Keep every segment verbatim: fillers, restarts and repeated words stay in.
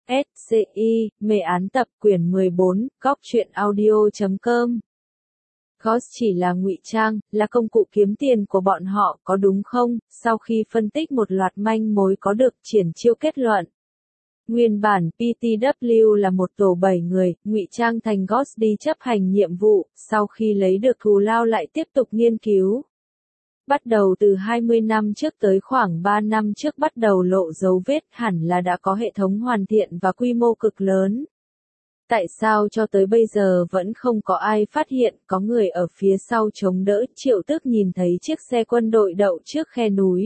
S C I, mê án tập quyển mười bốn, góc truyện audio chấm com. Ghost chỉ là ngụy trang, là công cụ kiếm tiền của bọn họ, có đúng không? Sau khi phân tích một loạt manh mối có được, Triển Chiêu kết luận. Nguyên bản pê tê vê là một tổ bảy người, ngụy trang thành Ghost đi chấp hành nhiệm vụ, sau khi lấy được thù lao lại tiếp tục nghiên cứu. Bắt đầu từ hai mươi năm trước tới khoảng ba năm trước bắt đầu lộ dấu vết, hẳn là đã có hệ thống hoàn thiện và quy mô cực lớn. Tại sao cho tới bây giờ vẫn không có ai phát hiện, có người ở phía sau chống đỡ? Triệu Tước nhìn thấy chiếc xe quân đội đậu trước khe núi.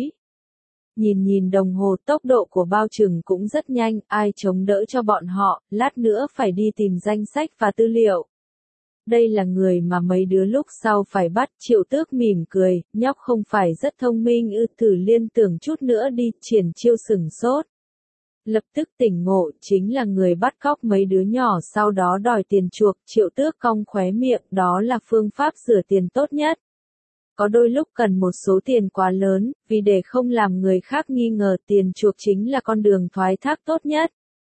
Nhìn nhìn đồng hồ, tốc độ của bao trừng cũng rất nhanh, ai chống đỡ cho bọn họ, lát nữa phải đi tìm danh sách và tư liệu. Đây là người mà mấy đứa lúc sau phải bắt. Triệu Tước mỉm cười, nhóc không phải rất thông minh ư? Thử liên tưởng chút nữa đi. Triển Chiêu sửng sốt. Lập tức tỉnh ngộ, chính là người bắt cóc mấy đứa nhỏ sau đó đòi tiền chuộc. Triệu Tước cong khóe miệng, đó là phương pháp rửa tiền tốt nhất. Có đôi lúc cần một số tiền quá lớn, vì để không làm người khác nghi ngờ, tiền chuộc chính là con đường thoái thác tốt nhất.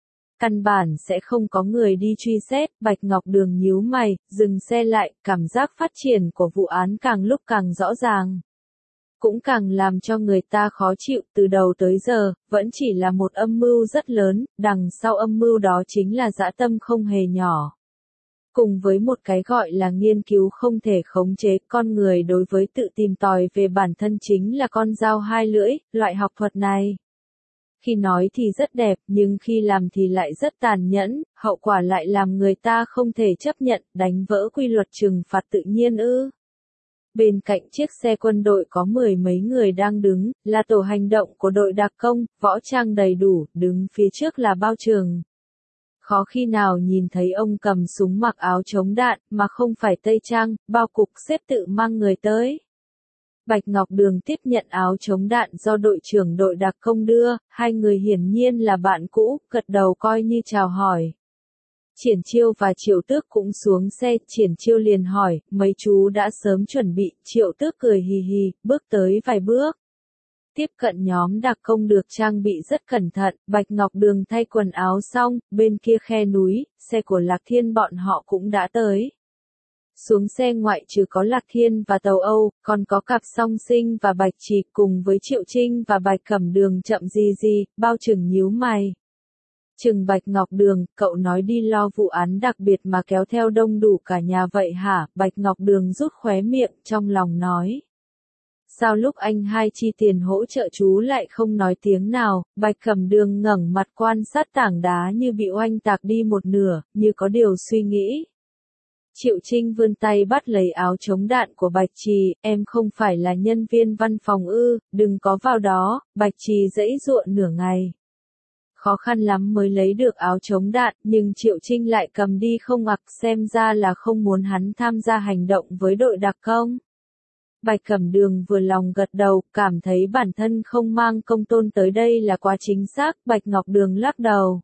Căn bản sẽ không có người đi truy xét. Bạch Ngọc Đường nhíu mày, dừng xe lại, cảm giác phát triển của vụ án càng lúc càng rõ ràng. Cũng càng làm cho người ta khó chịu. Từ đầu tới giờ, vẫn chỉ là một âm mưu rất lớn, đằng sau âm mưu đó chính là dã tâm không hề nhỏ. Cùng với một cái gọi là nghiên cứu không thể khống chế, con người đối với tự tìm tòi về bản thân chính là con dao hai lưỡi. Loại học thuật này, khi nói thì rất đẹp, nhưng khi làm thì lại rất tàn nhẫn, hậu quả lại làm người ta không thể chấp nhận, đánh vỡ quy luật trừng phạt tự nhiên ư. Bên cạnh chiếc xe quân đội có mười mấy người đang đứng, là tổ hành động của đội đặc công, võ trang đầy đủ, đứng phía trước là Bao Trường. Khó khi nào nhìn thấy ông cầm súng mặc áo chống đạn, mà không phải tây trang, bao cục xếp tự mang người tới. Bạch Ngọc Đường tiếp nhận áo chống đạn do đội trưởng đội đặc công đưa, hai người hiển nhiên là bạn cũ, gật đầu coi như chào hỏi. Triển Chiêu và Triệu Tước cũng xuống xe. Triển Chiêu liền hỏi, mấy chú đã sớm chuẩn bị? Triệu Tước cười hì hì, bước tới vài bước. Tiếp cận nhóm đặc công được trang bị rất cẩn thận. Bạch Ngọc Đường thay quần áo xong, bên kia khe núi, xe của Lạc Thiên bọn họ cũng đã tới. Xuống xe ngoại trừ có Lạc Thiên và Tàu Âu, còn có cặp Song Sinh và Bạch Trì cùng với Triệu Trinh và Bạch Cẩm Đường. Chậm gì gì, Bao Trừng nhíu mày. Trừng Bạch Ngọc Đường, cậu nói đi lo vụ án đặc biệt mà kéo theo đông đủ cả nhà vậy hả? Bạch Ngọc Đường rút khóe miệng, trong lòng nói. Sao lúc anh hai chi tiền hỗ trợ chú lại không nói tiếng nào? Bạch Cẩm Đường ngẩng mặt quan sát tảng đá như bị oanh tạc đi một nửa, như có điều suy nghĩ. Triệu Trinh vươn tay bắt lấy áo chống đạn của Bạch Trì, em không phải là nhân viên văn phòng ư, đừng có vào đó. Bạch Trì giãy giụa nửa ngày. Khó khăn lắm mới lấy được áo chống đạn, nhưng Triệu Trinh lại cầm đi không mặc, xem ra là không muốn hắn tham gia hành động với đội đặc công. Bạch Cẩm Đường vừa lòng gật đầu, cảm thấy bản thân không mang công tôn tới đây là quá chính xác. Bạch Ngọc Đường lắc đầu.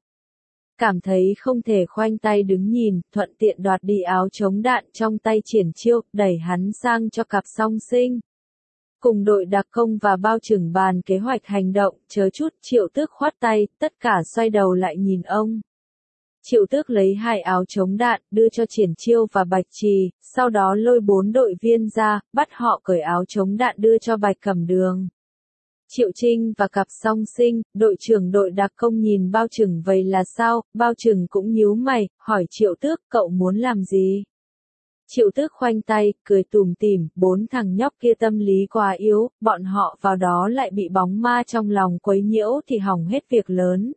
Cảm thấy không thể khoanh tay đứng nhìn, thuận tiện đoạt đi áo chống đạn trong tay Triển Chiêu, đẩy hắn sang cho cặp Song Sinh. Cùng đội đặc công và Bao Trừng bàn kế hoạch hành động, chớ chút. Triệu Tước khoát tay, tất cả xoay đầu lại nhìn ông. Triệu Tước lấy hai áo chống đạn, đưa cho Triển Chiêu và Bạch Trì, sau đó lôi bốn đội viên ra, bắt họ cởi áo chống đạn đưa cho Bạch Cẩm Đường. Triệu Trinh và cặp Song Sinh, đội trưởng đội đặc công nhìn Bao Trừng vậy là sao? Bao Trừng cũng nhíu mày, hỏi Triệu Tước, cậu muốn làm gì? Triệu Tước khoanh tay, cười tủm tỉm, bốn thằng nhóc kia tâm lý quá yếu, bọn họ vào đó lại bị bóng ma trong lòng quấy nhiễu thì hỏng hết việc lớn.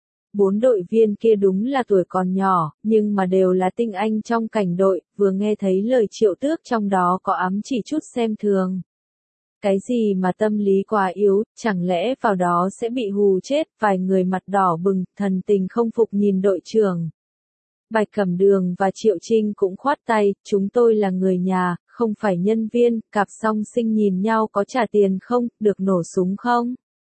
Bốn đội viên kia đúng là tuổi còn nhỏ, nhưng mà đều là tinh anh trong cảnh đội, vừa nghe thấy lời Triệu Tước trong đó có ám chỉ chút xem thường. Cái gì mà tâm lý quá yếu, chẳng lẽ vào đó sẽ bị hù chết? Vài người mặt đỏ bừng, thần tình không phục nhìn đội trưởng. Bạch Cẩm Đường và Triệu Trinh cũng khoát tay, chúng tôi là người nhà, không phải nhân viên. Cặp Song Sinh nhìn nhau, có trả tiền không, được nổ súng không?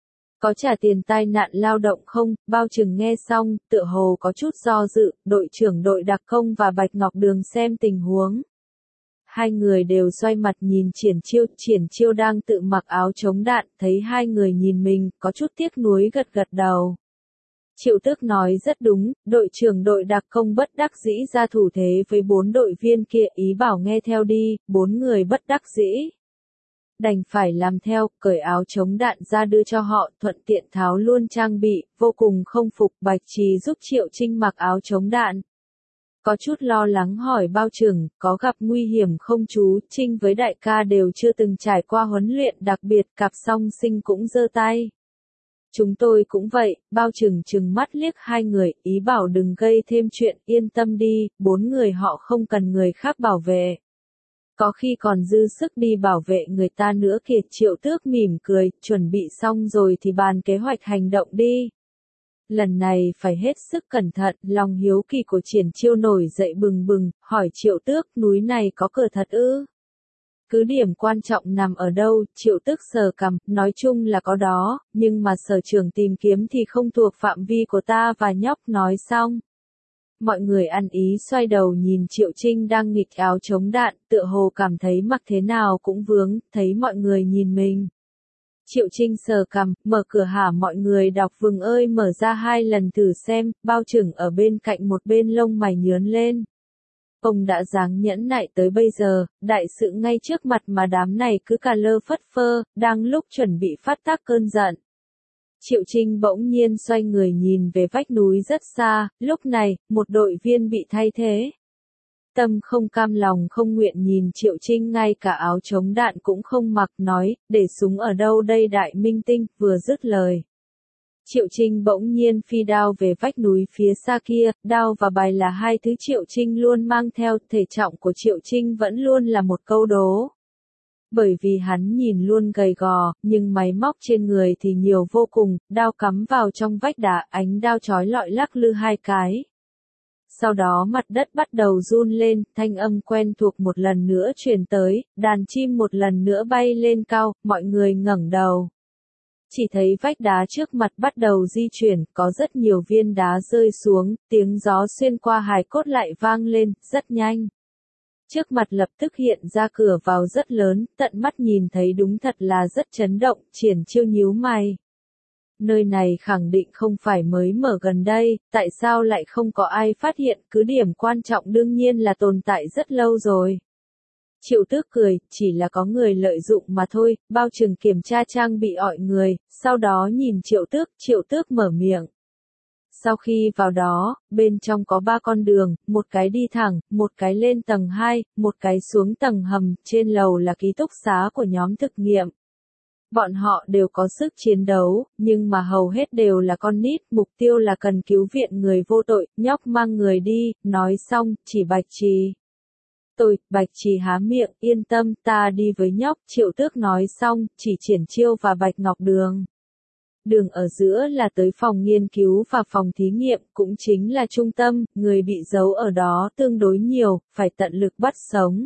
Có trả tiền tai nạn lao động không? Bao Trừng nghe xong, tựa hồ có chút do dự. Đội trưởng đội đặc công và Bạch Ngọc Đường xem tình huống. Hai người đều xoay mặt nhìn Triển Chiêu. Triển Chiêu đang tự mặc áo chống đạn, thấy hai người nhìn mình, có chút tiếc nuối gật gật đầu. Triệu Tước nói rất đúng, đội trưởng đội đặc công bất đắc dĩ ra thủ thế với bốn đội viên kia, ý bảo nghe theo đi, bốn người bất đắc dĩ đành phải làm theo, cởi áo chống đạn ra đưa cho họ, thuận tiện tháo luôn trang bị, vô cùng không phục. Bạch Trì giúp Triệu Trinh mặc áo chống đạn. Có chút lo lắng hỏi Bao Trừng, có gặp nguy hiểm không chú? Trinh với đại ca đều chưa từng trải qua huấn luyện đặc biệt, cặp song sinh cũng giơ tay. Chúng tôi cũng vậy. Bao Trừng trừng mắt liếc hai người, ý bảo đừng gây thêm chuyện, yên tâm đi, bốn người họ không cần người khác bảo vệ. Có khi còn dư sức đi bảo vệ người ta nữa kìa. Triệu Tước mỉm cười, chuẩn bị xong rồi thì bàn kế hoạch hành động đi. Lần này phải hết sức cẩn thận, lòng hiếu kỳ của Triển Chiêu nổi dậy bừng bừng, hỏi Triệu Tước, núi này có cửa thật ư? Cứ điểm quan trọng nằm ở đâu? Triệu Tước sờ cằm, nói chung là có đó, nhưng mà sở trường tìm kiếm thì không thuộc phạm vi của ta và nhóc. Nói xong, mọi người ăn ý xoay đầu nhìn Triệu Trinh đang nghịch áo chống đạn, tựa hồ cảm thấy mặc thế nào cũng vướng, thấy mọi người nhìn mình. Triệu Trinh sờ cằm, mở cửa hả mọi người đọc vừng ơi, mở ra hai lần thử xem. Bao Trừng ở bên cạnh một bên lông mày nhớn lên. Ông đã dáng nhẫn nại tới bây giờ, đại sự ngay trước mặt mà đám này cứ cà lơ phất phơ, đang lúc chuẩn bị phát tác cơn giận. Triệu Trinh bỗng nhiên xoay người nhìn về vách núi rất xa, lúc này, một đội viên bị thay thế. Tâm không cam lòng không nguyện nhìn Triệu Trinh ngay cả áo chống đạn cũng không mặc, nói, để súng ở đâu đây đại minh tinh, vừa dứt lời. Triệu Trinh bỗng nhiên phi đao về vách núi phía xa kia, đao và bài là hai thứ Triệu Trinh luôn mang theo, thể trọng của Triệu Trinh vẫn luôn là một câu đố. Bởi vì hắn nhìn luôn gầy gò, nhưng máy móc trên người thì nhiều vô cùng, đao cắm vào trong vách đá, ánh đao chói lọi lắc lư hai cái. Sau đó mặt đất bắt đầu run lên, thanh âm quen thuộc một lần nữa truyền tới, đàn chim một lần nữa bay lên cao, mọi người ngẩng đầu. Chỉ thấy vách đá trước mặt bắt đầu di chuyển, có rất nhiều viên đá rơi xuống, tiếng gió xuyên qua hài cốt lại vang lên, rất nhanh. Trước mặt lập tức hiện ra cửa vào rất lớn, tận mắt nhìn thấy đúng thật là rất chấn động. Triển Chiêu nhíu mày. Nơi này khẳng định không phải mới mở gần đây, tại sao lại không có ai phát hiện? Cứ điểm quan trọng đương nhiên là tồn tại rất lâu rồi. Triệu Tước cười, chỉ là có người lợi dụng mà thôi. Bao Trừng kiểm tra trang bị mọi người, sau đó nhìn Triệu Tước, Triệu Tước mở miệng. Sau khi vào đó, bên trong có ba con đường, một cái đi thẳng, một cái lên tầng hai, một cái xuống tầng hầm, trên lầu là ký túc xá của nhóm thực nghiệm. Bọn họ đều có sức chiến đấu, nhưng mà hầu hết đều là con nít, mục tiêu là cần cứu viện người vô tội. Nhóc mang người đi, nói xong, chỉ Bạch Trì. Tôi, Bạch Trì há miệng, yên tâm, ta đi với nhóc. Triệu Tước nói xong, chỉ Triển Chiêu và Bạch Ngọc Đường. Đường ở giữa là tới phòng nghiên cứu và phòng thí nghiệm, cũng chính là trung tâm, người bị giấu ở đó tương đối nhiều, phải tận lực bắt sống.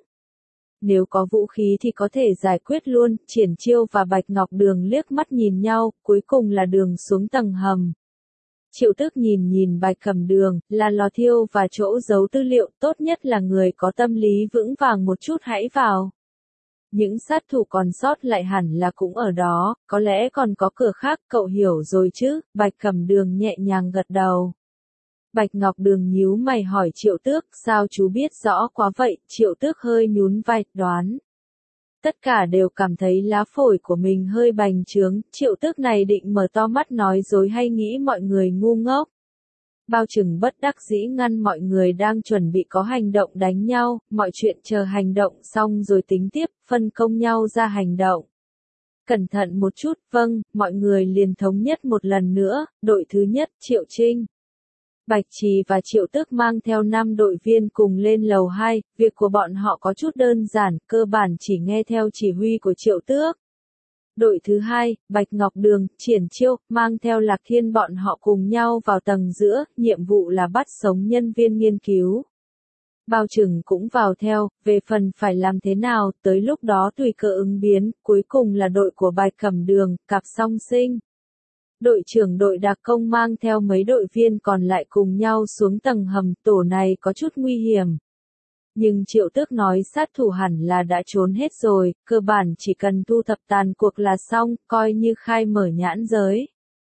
Nếu có vũ khí thì có thể giải quyết luôn. Triển Chiêu và Bạch Ngọc Đường liếc mắt nhìn nhau, cuối cùng là đường xuống tầng hầm. Triệu Tước nhìn nhìn Bạch Cẩm Đường, là lò thiêu và chỗ giấu tư liệu, tốt nhất là người có tâm lý vững vàng một chút hãy vào. Những sát thủ còn sót lại hẳn là cũng ở đó, có lẽ còn có cửa khác, cậu hiểu rồi chứ? Bạch Cẩm Đường nhẹ nhàng gật đầu. Bạch Ngọc Đường nhíu mày hỏi Triệu Tước, sao chú biết rõ quá vậy? Triệu Tước hơi nhún vai, đoán. Tất cả đều cảm thấy lá phổi của mình hơi bành trướng. Triệu Tước này định mở to mắt nói dối hay nghĩ mọi người ngu ngốc? Bao Trừng bất đắc dĩ ngăn mọi người đang chuẩn bị có hành động đánh nhau, mọi chuyện chờ hành động xong rồi tính tiếp, phân công nhau ra hành động. Cẩn thận một chút, vâng, mọi người liền thống nhất một lần nữa. Đội thứ nhất, Triệu Trinh, Bạch Trì và Triệu Tước mang theo năm đội viên cùng lên lầu hai, việc của bọn họ có chút đơn giản, cơ bản chỉ nghe theo chỉ huy của Triệu Tước. Đội thứ hai, Bạch Ngọc Đường, Triển Chiêu, mang theo Lạc Thiên bọn họ cùng nhau vào tầng giữa, nhiệm vụ là bắt sống nhân viên nghiên cứu. Bao Trừng cũng vào theo, về phần phải làm thế nào, tới lúc đó tùy cơ ứng biến, cuối cùng là đội của Bạch Cẩm Đường, cặp song sinh. Đội trưởng đội đặc công mang theo mấy đội viên còn lại cùng nhau xuống tầng hầm, tổ này có chút nguy hiểm. Nhưng Triệu Tước nói sát thủ hẳn là đã trốn hết rồi, cơ bản chỉ cần thu thập tàn cuộc là xong, coi như khai mở nhãn giới.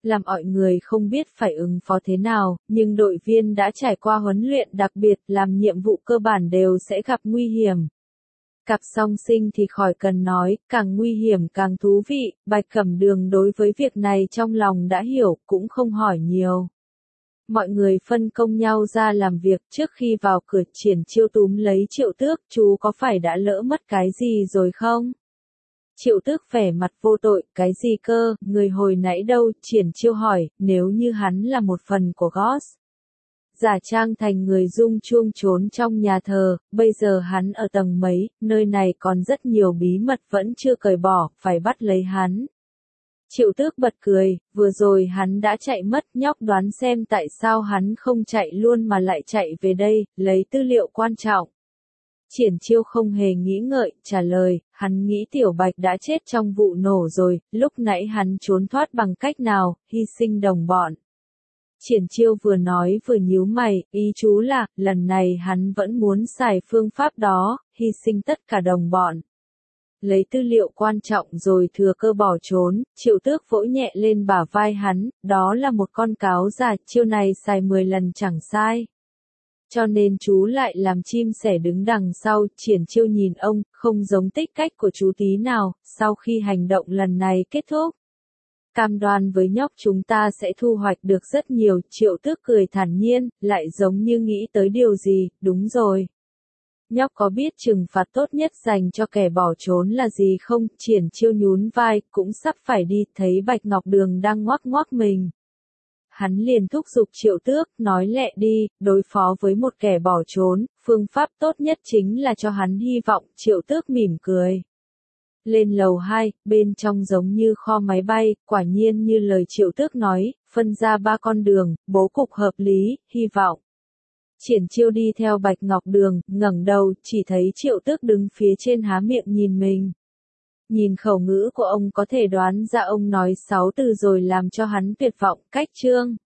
làm mọi người không biết phải ứng phó thế nào, nhưng đội viên đã trải qua huấn luyện đặc biệt làm nhiệm vụ cơ bản đều sẽ gặp nguy hiểm. Cặp song sinh thì khỏi cần nói, càng nguy hiểm càng thú vị, Bạch Cẩm Đường đối với việc này trong lòng đã hiểu, cũng không hỏi nhiều. Mọi người phân công nhau ra làm việc, trước khi vào cửa Triển Chiêu túm lấy Triệu Tước, chú có phải đã lỡ mất cái gì rồi không? Triệu Tước vẻ mặt vô tội, cái gì cơ, người hồi nãy đâu, Triển Chiêu hỏi, nếu như hắn là một phần của Ghost. Giả trang thành người rung chuông trốn trong nhà thờ, bây giờ hắn ở tầng mấy, nơi này còn rất nhiều bí mật vẫn chưa cởi bỏ, phải bắt lấy hắn. Triệu Tước bật cười, vừa rồi hắn đã chạy mất, nhóc đoán xem tại sao hắn không chạy luôn mà lại chạy về đây, lấy tư liệu quan trọng. Triển Chiêu không hề nghĩ ngợi, trả lời, hắn nghĩ Tiểu Bạch đã chết trong vụ nổ rồi, lúc nãy hắn trốn thoát bằng cách nào, hy sinh đồng bọn. Triển Chiêu vừa nói vừa nhíu mày, ý chú là, lần này hắn vẫn muốn xài phương pháp đó, hy sinh tất cả đồng bọn. Lấy tư liệu quan trọng rồi thừa cơ bỏ trốn, Triệu Tước vỗ nhẹ lên bả vai hắn, đó là một con cáo già, chiêu này xài mười lần chẳng sai. Cho nên chú lại làm chim sẻ đứng đằng sau, Triển Chiêu nhìn ông, không giống tích cách của chú tí nào, sau khi hành động lần này kết thúc. Cam đoan với nhóc chúng ta sẽ thu hoạch được rất nhiều, Triệu Tước cười thản nhiên, lại giống như nghĩ tới điều gì, đúng rồi. Nhóc có biết trừng phạt tốt nhất dành cho kẻ bỏ trốn là gì không? Triển Chiêu nhún vai, cũng sắp phải đi, thấy Bạch Ngọc Đường đang ngoác ngoác mình. Hắn liền thúc giục Triệu Tước, nói lẹ đi, đối phó với một kẻ bỏ trốn, phương pháp tốt nhất chính là cho hắn hy vọng, Triệu Tước mỉm cười. Lên lầu hai, bên trong giống như kho máy bay, quả nhiên như lời Triệu Tước nói, phân ra ba con đường, bố cục hợp lý, hy vọng. Triển Chiêu đi theo Bạch Ngọc Đường, ngẩng đầu, chỉ thấy Triệu Tước đứng phía trên há miệng nhìn mình. Nhìn khẩu ngữ của ông có thể đoán ra ông nói sáu từ rồi làm cho hắn tuyệt vọng, cách chương.